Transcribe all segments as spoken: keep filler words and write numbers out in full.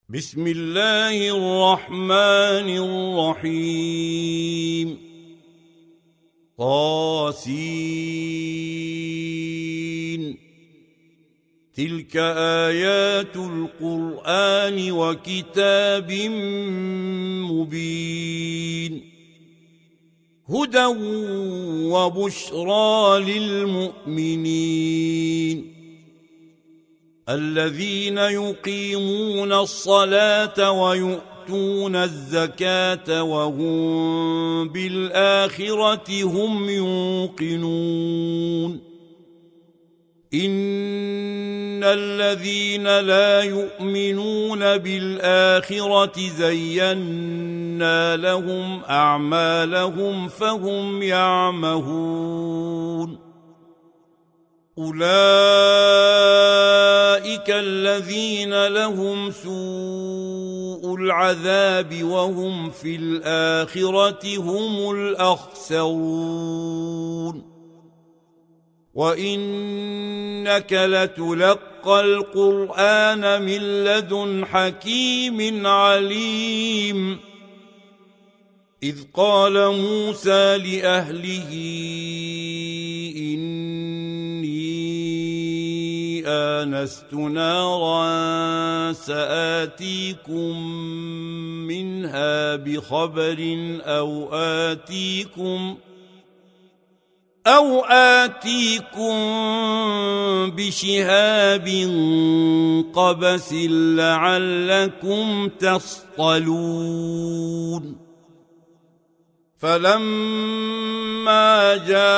بسم الله الرحمن الرحيم طاسين تلك آيات القرآن وكتاب مبين هدى وبشرى للمؤمنين الذين يقيمون الصلاة ويؤتون الزكاة وهم بالآخرة هم يوقنون إن الذين لا يؤمنون بالآخرة زينا لهم أعمالهم فهم يعمهون أولئك الذين لهم سوء العذاب وهم في الآخرة هم الأخسرون وإنك لتلقى القرآن من لدن حكيم عليم إذ قال موسى لأهله إني آنست نارا سآتيكم منها بخبر أو آتيكم أو آتيكم بشهاب قبس لعلكم تصطلون فلما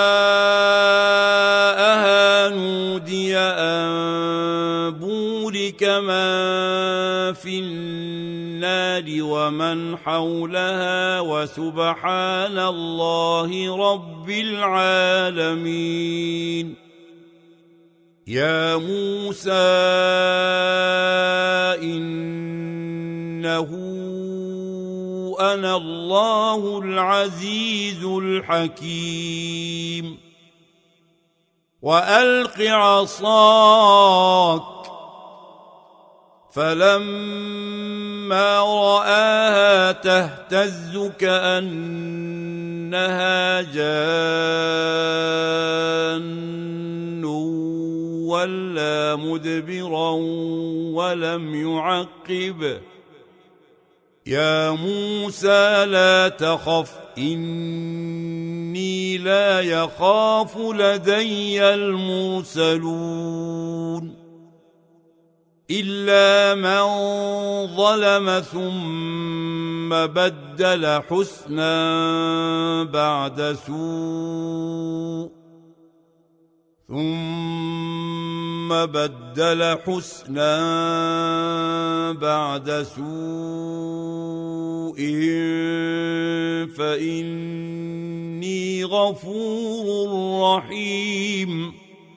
جاءها نودي أن بورك من في النار ومن حولها وسبحان الله رب العالمين يا موسى إنه أنا الله العزيز الحكيم وألق عصاك فلما رآها تهتز كأنها جان ولا مدبرا ولم يعقب يا موسى لا تخف إني لا يخاف لدي المرسلون إلا من ظلم ثم بدل حسنا بعد سوء ثم بدل حسنا بعد سوء فإني غفور رحيم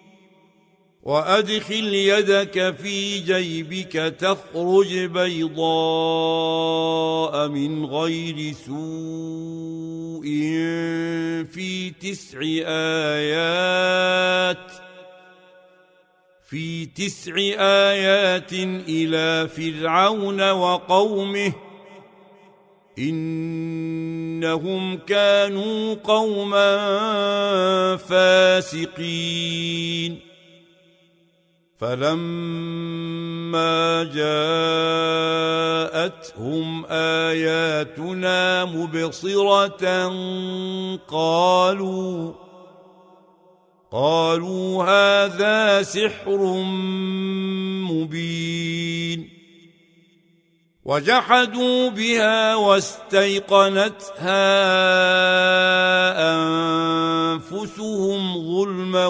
وأدخل يدك في جيبك تخرج بيضاء من غير سوء في تسع آيات في تسع آيات إلى فرعون وقومه إنهم كانوا قوما فاسقين فلما جاءتهم آياتنا مبصرة قالوا قالوا هذا سحر مبين وجحدوا بها واستيقنتها أنفسهم ظلما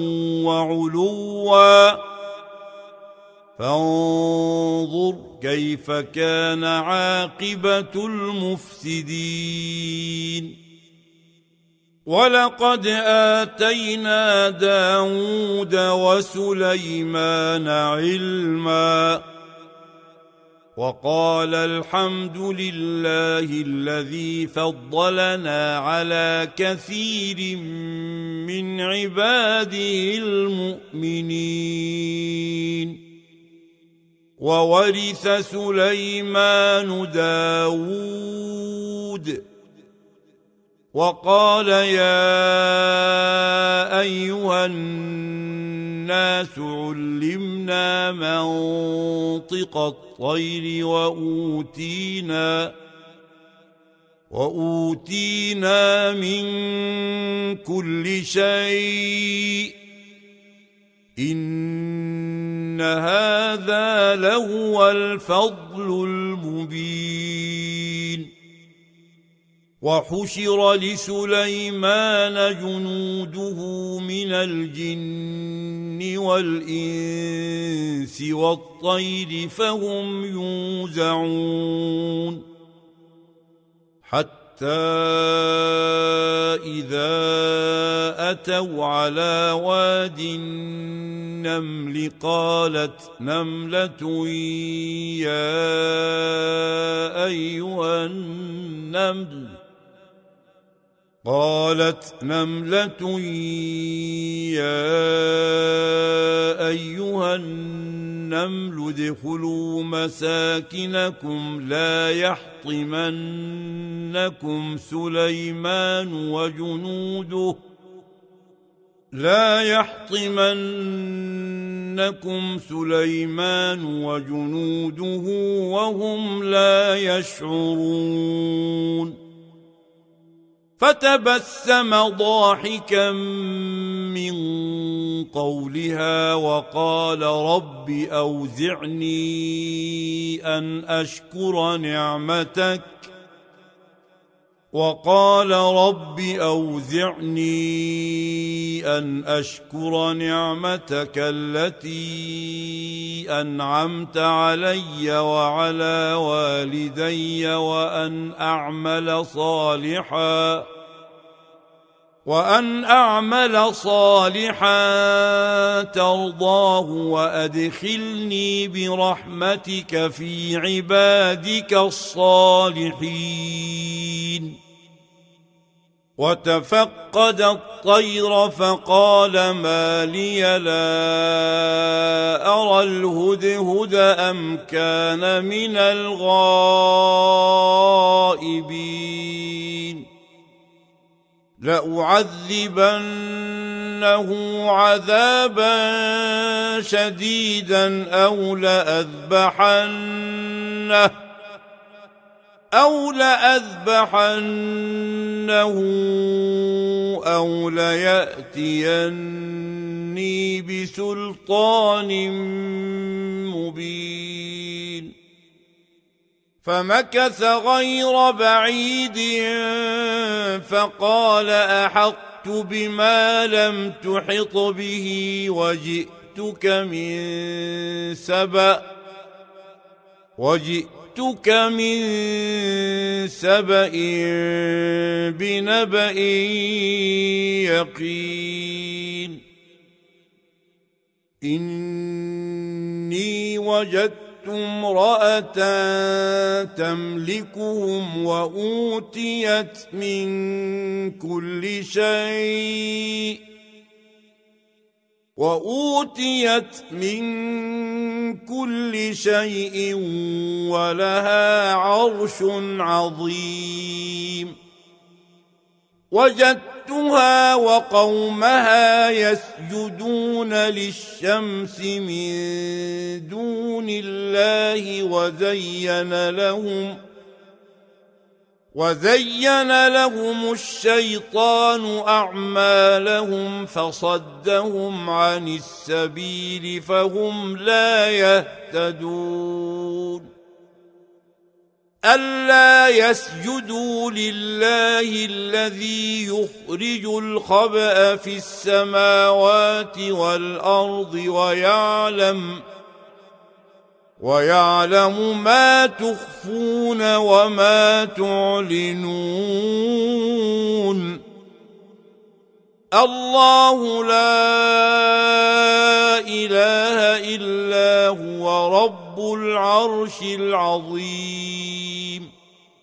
وعلوا فانظر كيف كان عاقبة المفسدين ولقد آتينا داود وسليمان علما وقال الحمد لله الذي فضلنا على كثير من عباده المؤمنين وورث سليمان داود وقال يا أيها الناس علمنا منطق الطير وأوتينا وأوتينا من كل شيء إن هذا لهو الفضل المبين وحشر لسليمان جنوده من الجن والإنس والطير فهم يوزعون حتى إذا أتوا على واد النمل قالت نملة يا أيها النمل قالت نملة يا أيها النمل ادخلوا مساكنكم لا يحطمنكم سليمان وجنوده لا يحطمنكم سليمان وجنوده وهم لا يشعرون فتبسم ضاحكا من قولها وقال رب أوزعني أن أشكر نعمتك وقال رب أوزعني أن أشكر نعمتك التي أنعمت علي وعلى والدي وأن أعمل صالحا وأن أعمل صالحا ترضاه وأدخلني برحمتك في عبادك الصالحين وتفقد الطير فقال ما لي لا أرى الهدهد أم كان من الغائبين لأعذبنه عذابا شديدا أو لأذبحنه أو لأذبحنه أو ليأتيني بسلطان مبين فمكث غير بعيد فقال أحطت بما لم تحط به وجئتك من سبأ وجئتك جئتك من سبأ بنبأ يقين إني وجدت امرأة تملكهم وأوتيت من كل شيء وأوتيت من كل شيء ولها عرش عظيم وجدتها وقومها يسجدون للشمس من دون الله وزين لهم وزين لهم الشيطان أعمالهم فصدهم عن السبيل فهم لا يهتدون ألا يسجدوا لله الذي يخرج الخبأ في السماوات والأرض ويعلم ويعلم ما تخفون وما تعلنون الله لا إله إلا هو رب العرش العظيم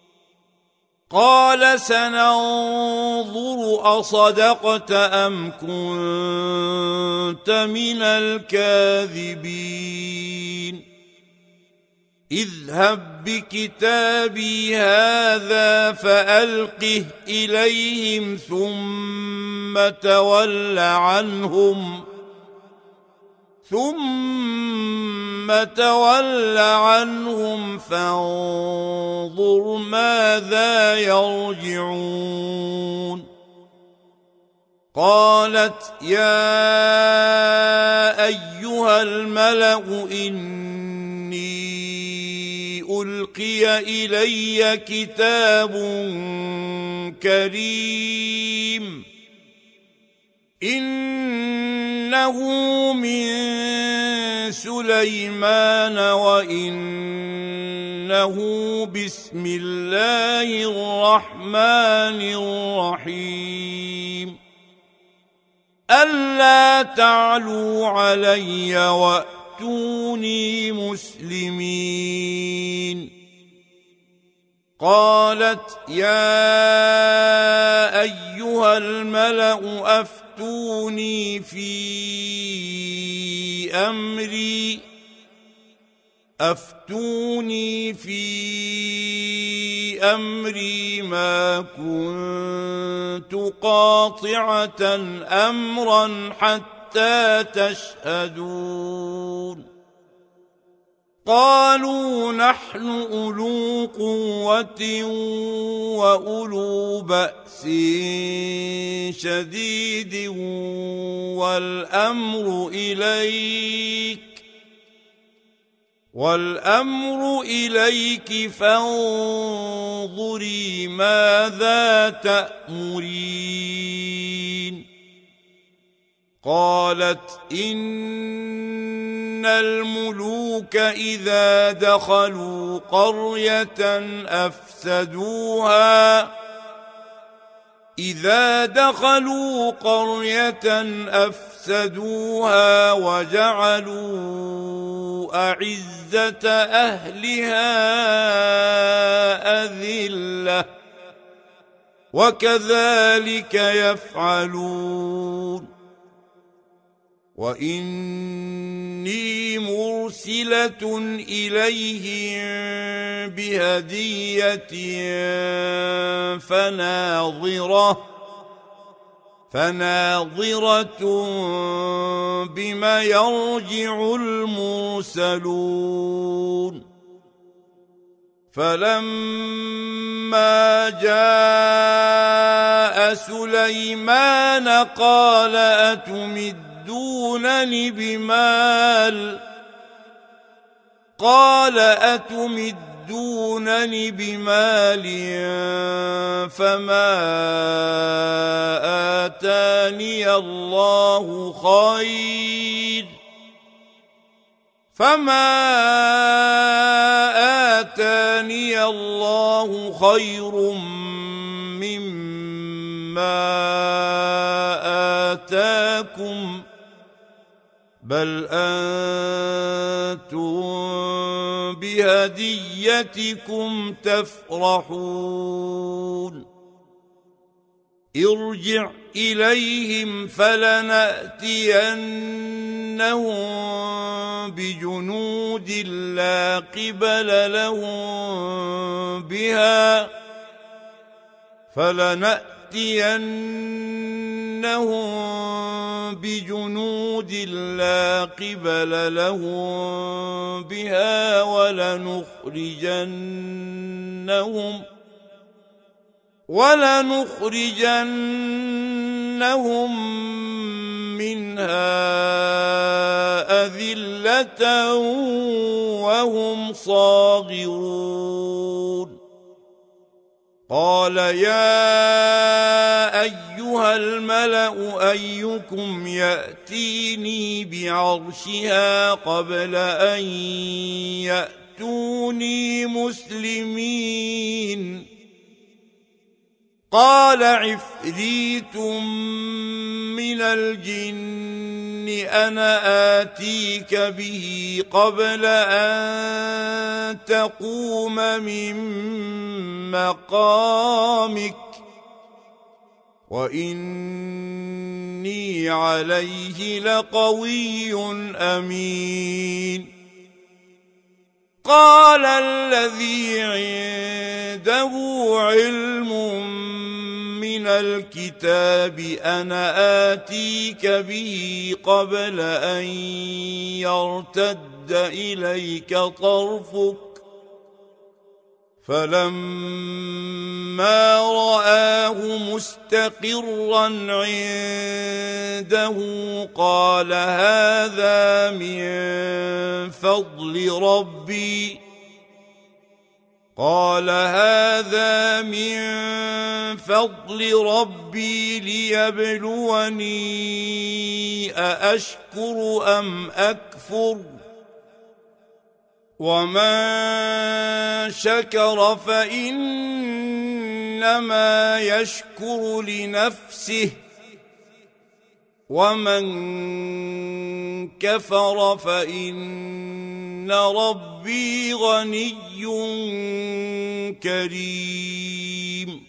قال سننظر أصدقت أم كنت من الكاذبين اذهب بكتابي هذا فألقه إليهم ثم تول عنهم ثم تول عنهم فانظر ماذا يرجعون قالت يا أيها الملأ إني ألقي إلي كتاب كريم إنه من سليمان وإنه بسم الله الرحمن الرحيم ألا تعلوا علي وأتوني مسلمين قالت يا أيها الملأ أفتوني في أمري أفتوني في أمري ما كنت قاطعة أمرا حتى تشهدون قالوا نحن أولو قوة وأولو بأس شديد والأمر إليك والأمر إليك فانظري ماذا تأمرين قالت إن الملوك إذا دخلوا قرية أفسدوها إذا دخلوا قرية أفسدوها وجعلوا أعزة أهلها أذلة وكذلك يفعلون وإني مرسلة إليهم بهدية فناظرة فناظرة بما يرجع المرسلون فلما جاء سليمان قال أتمد دونني بمال قال أتمدونني بمال فما آتاني الله خير فما آتاني الله خير مما آتاكم بل أنتم بهديتكم تفرحون ارجع إليهم فلنأتينهم بجنود لا قبل لهم بها فلنأتينهم بجنود لا قبل لهم بها ولنخرجنهم ولنخرجنهم منها أذلة وهم صاغرون قال يا أيها الملأ أيكم يأتيني بعرشها قبل أن يأتوني مسلمين قال عفريت من الجن أنا آتيك به قبل أن تقوم من مقامك وإني عليه لقوي أمين قال الذي عنده علم من الكتاب أنا آتيك به قبل أن يرتد إليك طرفك فلما رآه مستقرا عنده قال هذا من فضل ربي قال هذا من فضل ربي ليبلوني أأشكر أم أكفر ومن شكر فإنما يشكر لنفسه ومن كفر فإن ربي غني كريم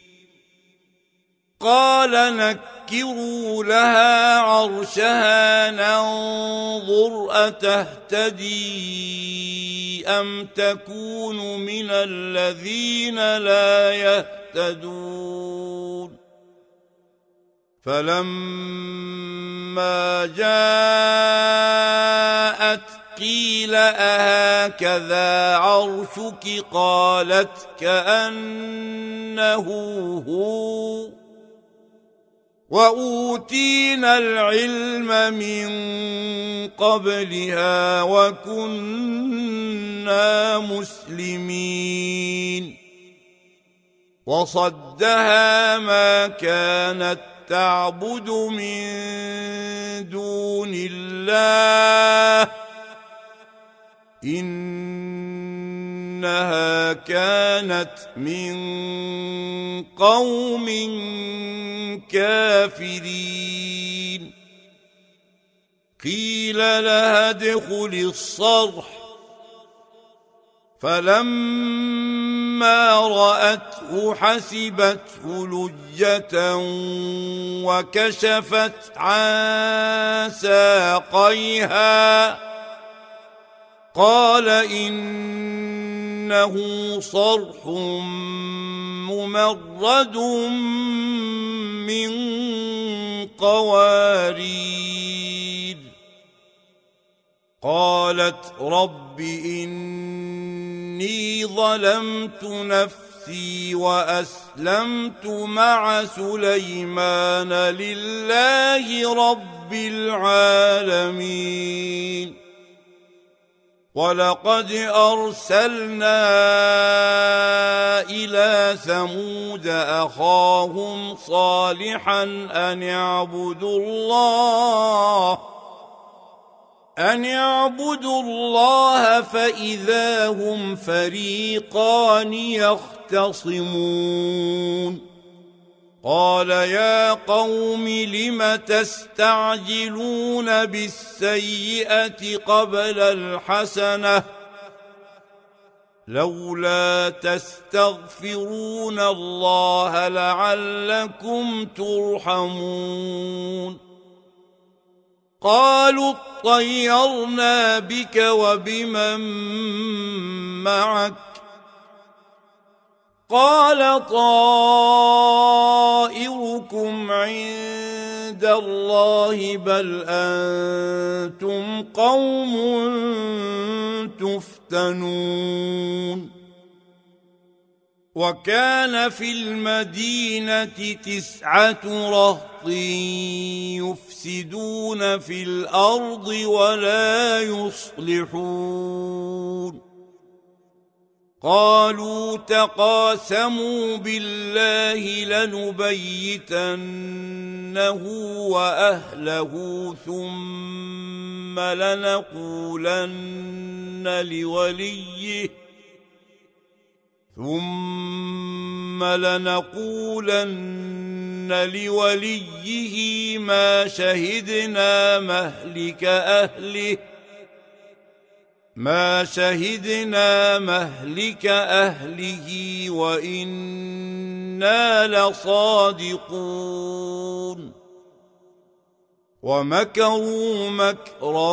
قال نكروا لها عرشها ننظر أتهتدي أم تكون من الذين لا يهتدون فلما جاءت قيل أهكذا عرشك قالت كأنه هو وأوتينا العلم من قبلها وكنا مسلمين وصدها ما كانت تعبد من دون الله إنها كانت من قوم كافرين قيل لها ادخل الصرح فلما رأته حسبته لجة وكشفت عن ساقيها قال إنه صرح ممرد من قوارير قالت رب إني ظلمت نفسي وأسلمت مع سليمان لله رب العالمين ولقد أرسلنا إلى ثمود أخاهم صالحا أن اعبدوا الله أن اعبدوا الله فإذا هم فريقان يختصمون قال يا قوم لم تستعجلون بالسيئة قبل الحسنة لولا تستغفرون الله لعلكم ترحمون قالوا اطيرنا بك وبمن معك قال طائركم عند الله بل أنتم قوم تفتنون وكان في المدينة تسعة رهط يفسدون في الأرض ولا يصلحون قالوا تقاسموا بالله لنبيتنه وأهله ثم لنقولن لوليه ثم لنقولن لوليه ما شهدنا مهلك أهله ما شهدنا مهلك أهله وإنا لصادقون ومكروا مكرا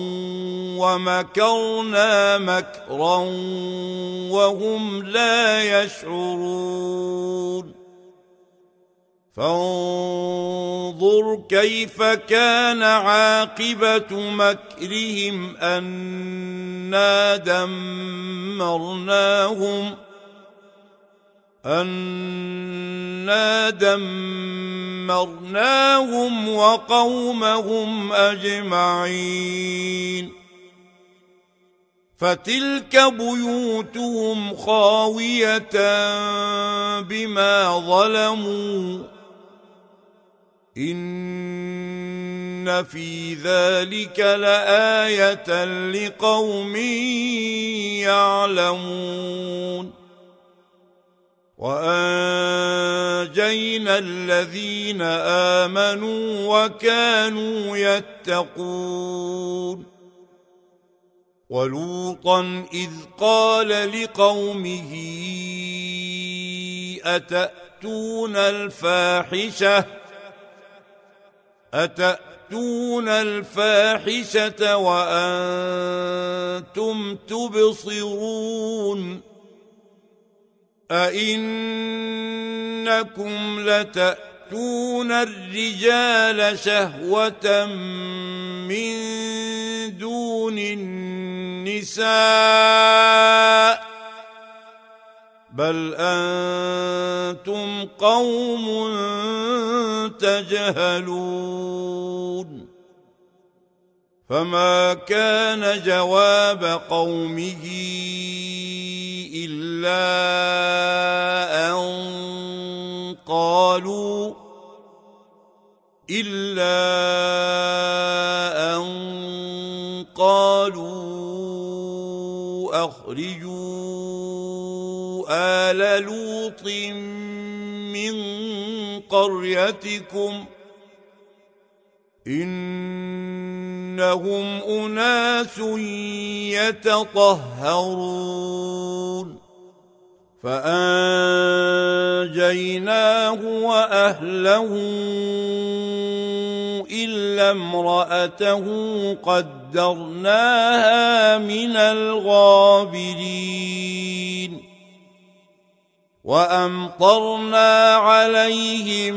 ومكرنا مكرا وهم لا يشعرون فانظر كيف كان عاقبة مكرهم أنا دمرناهم أنا دمرناهم وقومهم أجمعين فتلك بيوتهم خاوية بما ظلموا إن في ذلك لآية لقوم يعلمون وأنجينا الذين آمنوا وكانوا يتقون ولوطا إذ قال لقومه أتأتون الفاحشة أتأتون الفاحشة وأنتم تبصرون أئنكم لتأتون الرجال شهوة من دون النساء بل أنتم قوم تجهلون فما كان جواب قومه إلا أن قالوا إلا أن قالوا أخرجوا آل لوط من قريتكم إنهم أناس يتطهرون فأنجيناه وأهله إلا امرأته قدرناها من الغابرين وأمطرنا عليهم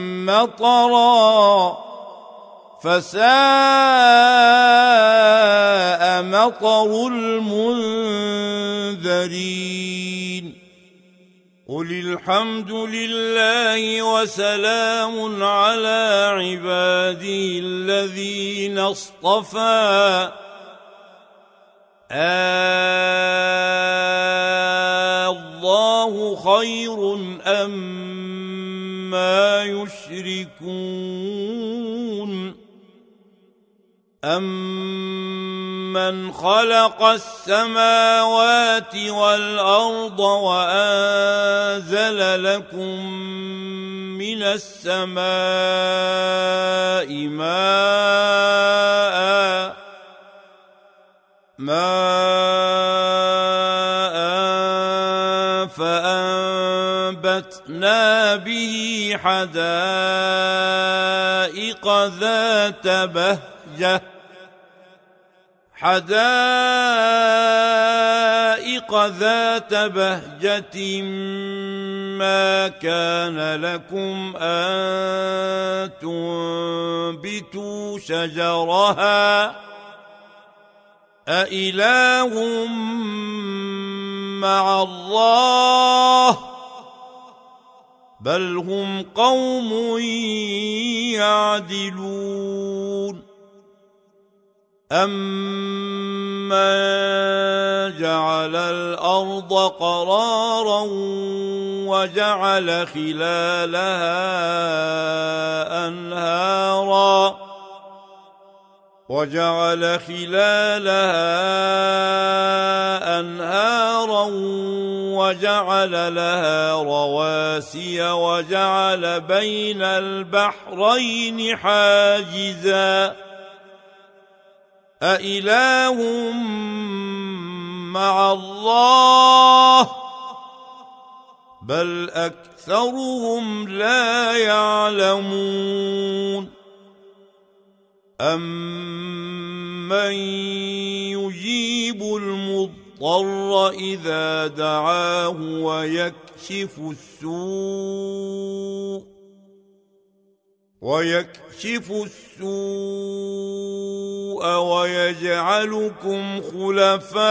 مطرا فساء مطر المنذرين قل الحمد لله وسلام على عباده الذين اصطفى الله خير أما يشركون أَمَّنْ خَلَقَ السَّمَاوَاتِ وَالْأَرْضَ وَأَنزَلَ لَكُم مِّنَ السَّمَاءِ مَاءً مَاءً فَأَنبَتْنَا بِهِ حَدَائِقَ ذَاتَ بَهْجَةٍ حدائق ذات بهجة ما كان لكم أن تنبتوا شجرها أإله مع الله بل هم قوم يعدلون أَمَّن جَعَلَ الْأَرْضَ قَرَارًا وَجَعَلَ خِلَالَهَا أَنْهَارًا وَجَعَلَ خِلَالَهَا أَنْهَارًا وَجَعَلَ لَهَا رَوَاسِيَ وَجَعَلَ بَيْنَ الْبَحْرَيْنِ حَاجِزًا أإله مع الله بل أكثرهم لا يعلمون أَمَّن يُجِيبُ الْمُضْطَرَّ إِذَا دَعَاهُ وَيَكْشِفُ السُّوءَ وَيَكْشِفُ السُّوءَ وَيَجْعَلُكُمْ خُلَفَاءَ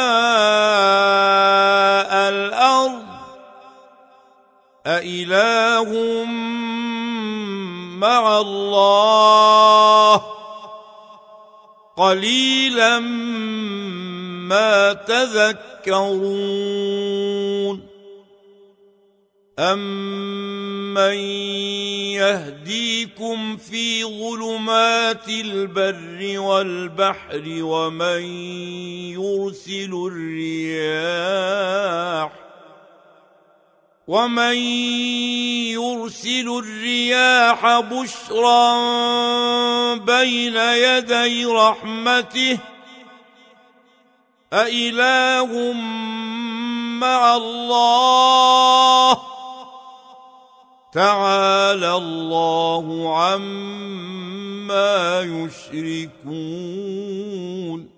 الْأَرْضِ أَإِلَٰهٌ مَّعَ اللَّهِ قَلِيلًا مَّا تَذَكَّرُونَ أَمَّن يَهْدِيكُمْ فِي ظُلُمَاتِ الْبَرِّ وَالْبَحْرِ وَمَن يُرْسِلُ الرِّيَاحَ وَمَن يُرْسِلُ الرِّيَاحَ بُشْرًا بَيْنَ يَدَيْ رَحْمَتِهِ أَإِلَٰهٌ مَّعَ اللَّهِ تَعَالَى اللَّهُ عَمَّا يُشْرِكُونَ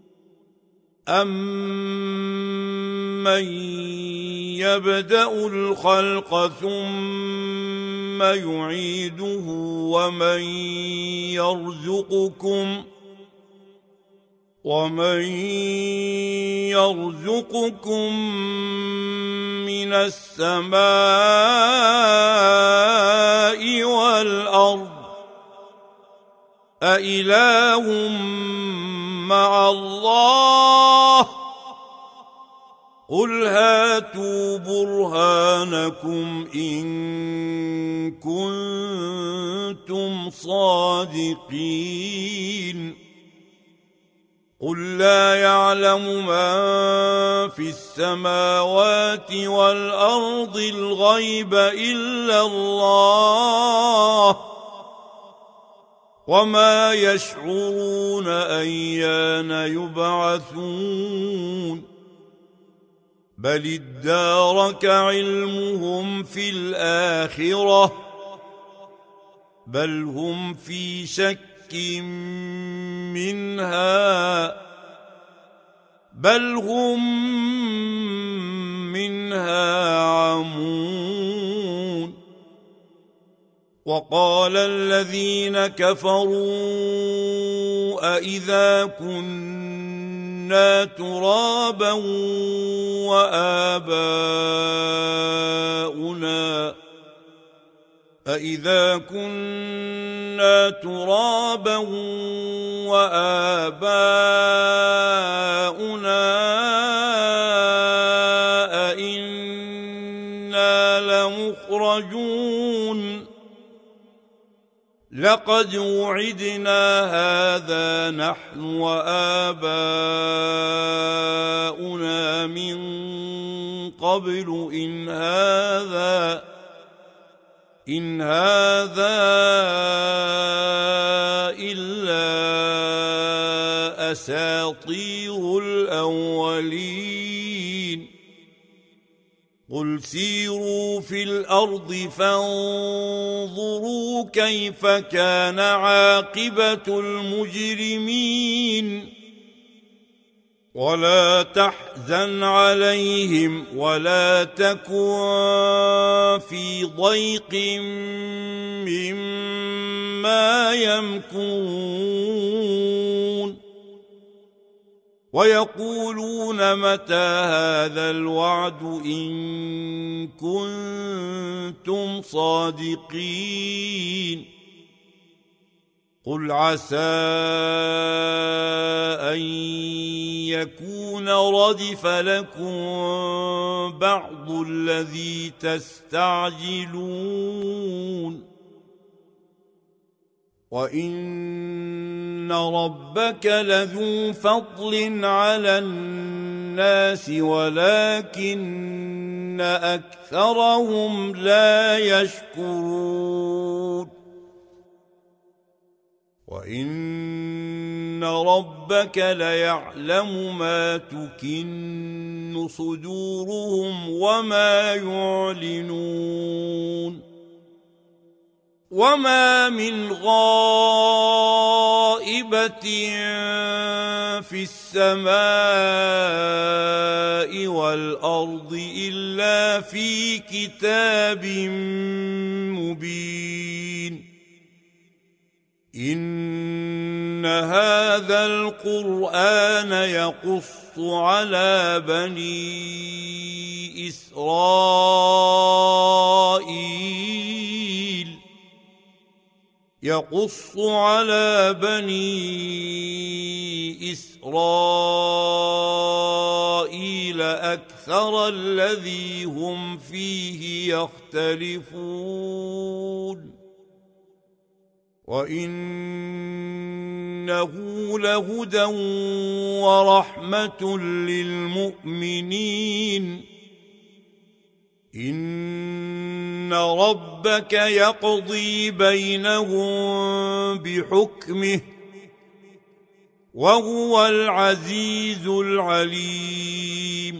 أَمَّن يَبْدَأُ الْخَلْقَ ثُمَّ يُعِيدُهُ وَمَن يَرْزُقُكُم وَمَن يَرْزُقُكُم مِّنَ السَّمَاءِ وَالْأَرْضِ أَإِلَٰهٌ مَّعَ اللَّهِ قُلْ هَاتُوا بُرْهَانَكُمْ إِن كُنتُمْ صَادِقِينَ قُل لَّا يَعْلَمُ مَن فِي السَّمَاوَاتِ وَالْأَرْضِ الْغَيْبَ إِلَّا اللَّهُ وَمَا يَشْعُرُونَ أَيَّانَ يُبْعَثُونَ بَلِ ادَّارَكَ عِلْمُهُمْ فِي الْآخِرَةِ بَلْ هُمْ فِي شَكٍّ منها بل هم منها عمون وقال الذين كفروا أإذا كنا ترابا وآباؤنا أإذا كنا ترابا وآباؤنا أئنا لمخرجون لقد وعدنا هذا نحن وآباؤنا من قبل إن هذا إن هذا إلا أساطير الأولين قل سيروا في الأرض فانظروا كيف كان عاقبة المجرمين ولا تحزن عليهم ولا تكن في ضيق مما يمكرون ويقولون متى هذا الوعد إن كنتم صادقين قل عسى أن يكون ردف لكم بعض الذي تستعجلون وإن ربك لذو فضل على الناس ولكن أكثرهم لا يشكرون وإن ربك ليعلم ما تكن صدورهم وما يعلنون وما من غائبة في السماء والأرض إلا في كتاب مبين إن هذا القرآن يقص على بني إسرائيل يقص على بني إسرائيل أكثر الذي هم فيه يختلفون وإنه لهدى ورحمة للمؤمنين إن ربك يقضي بينهم بحكمه وهو العزيز العليم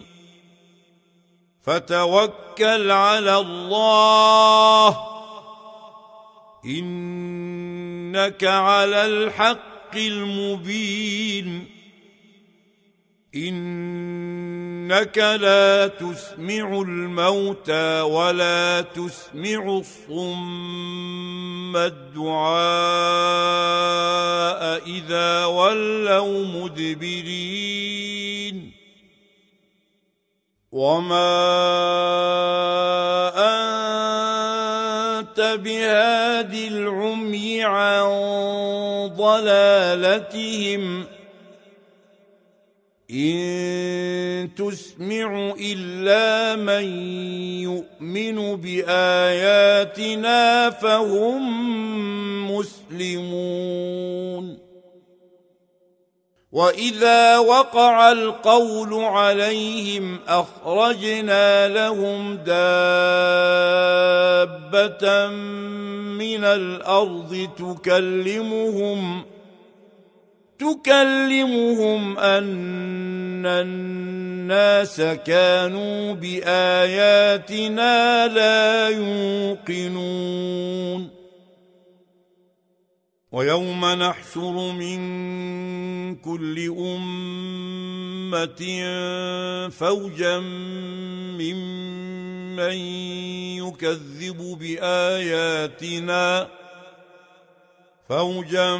فتوكل على الله إنك على الحق المبين إنك لا تسمع الموتى ولا تسمع الصم الدعاء إذا ولوا مدبرين وما أنت بهاد العمي عن ضلالتهم إن تسمع إلا من يؤمن بآياتنا فهم مسلمون وإذا وقع القول عليهم أخرجنا لهم دابة من الأرض تكلمهم تكلمهم أن الناس كانوا بآياتنا لا يوقنون ويوم نحشر من كل أمة فوجا ممن يكذب بآياتنا فوجا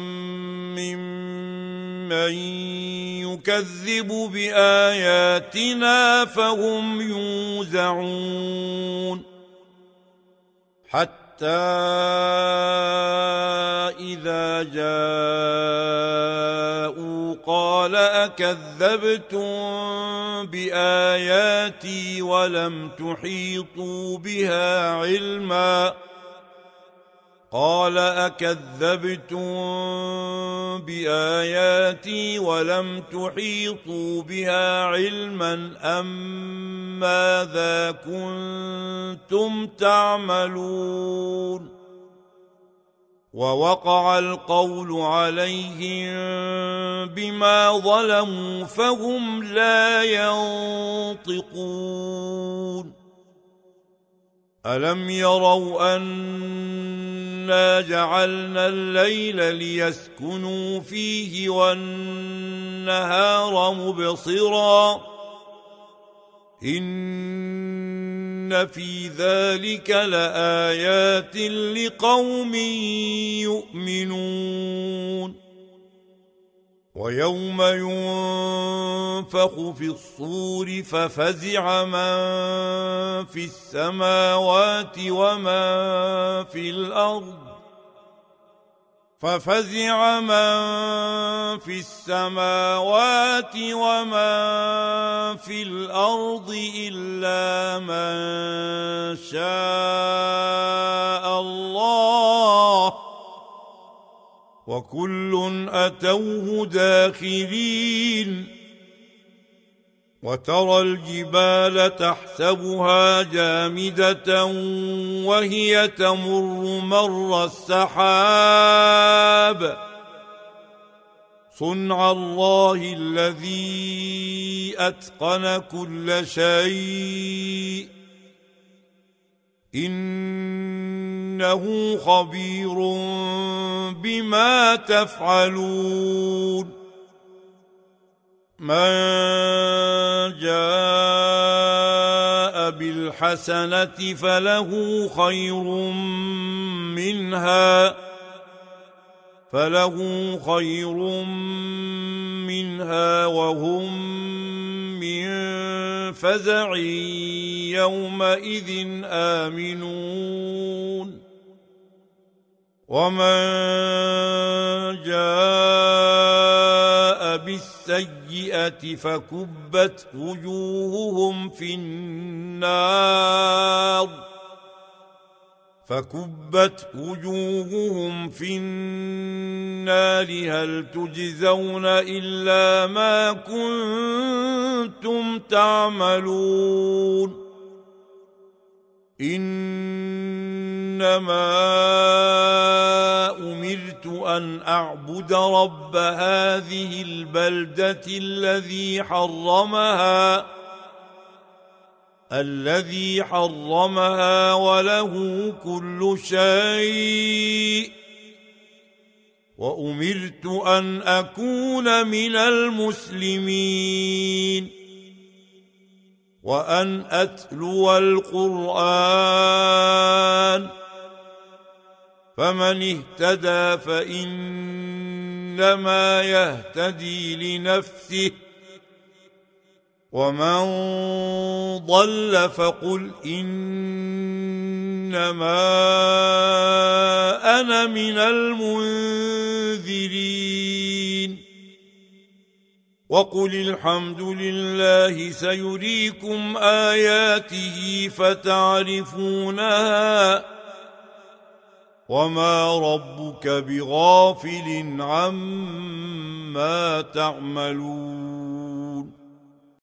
ممن يكذب بآياتنا فهم يوزعون حتى إذا جاءوا قال أكذبتم بآياتي ولم تحيطوا بها علما قال أكذبتم بآياتي ولم تحيطوا بها علما أم ماذا كنتم تعملون ووقع القول عليهم بما ظلموا فهم لا ينطقون ألم يروا أنا جعلنا الليل ليسكنوا فيه والنهار مبصرا إن في ذلك لآيات لقوم يؤمنون ويوم ينفخ في الصور ففزع من في السماوات ومن في الأرض ففزع من في السماوات ومن في الأرض إلا من شاء الله وكل أتوه داخرين وترى الجبال تحسبها جامدة وهي تمر مر السحاب صنع الله الذي أتقن كل شيء إن إنه خبير بما تفعلون من جاء بالحسنة فله خير منها فله خير منها وهم من فزع يومئذ آمنون ومن جاء بالسيئة فكبت وجوههم في النار فكبت وجوههم في النار هل تجزون إلا ما كنتم تعملون إنما أمرت أن أعبد رب هذه البلدة الذي حرمها الذي حرمها وله كل شيء وأمرت أن أكون من المسلمين وأن أتلو القرآن فمن اهتدى فإنما يهتدي لنفسه ومن ضل فقل إنما أنا من المنذرين وقل الحمد لله سيريكم آياته فتعرفونها وما ربك بغافل عما تعملون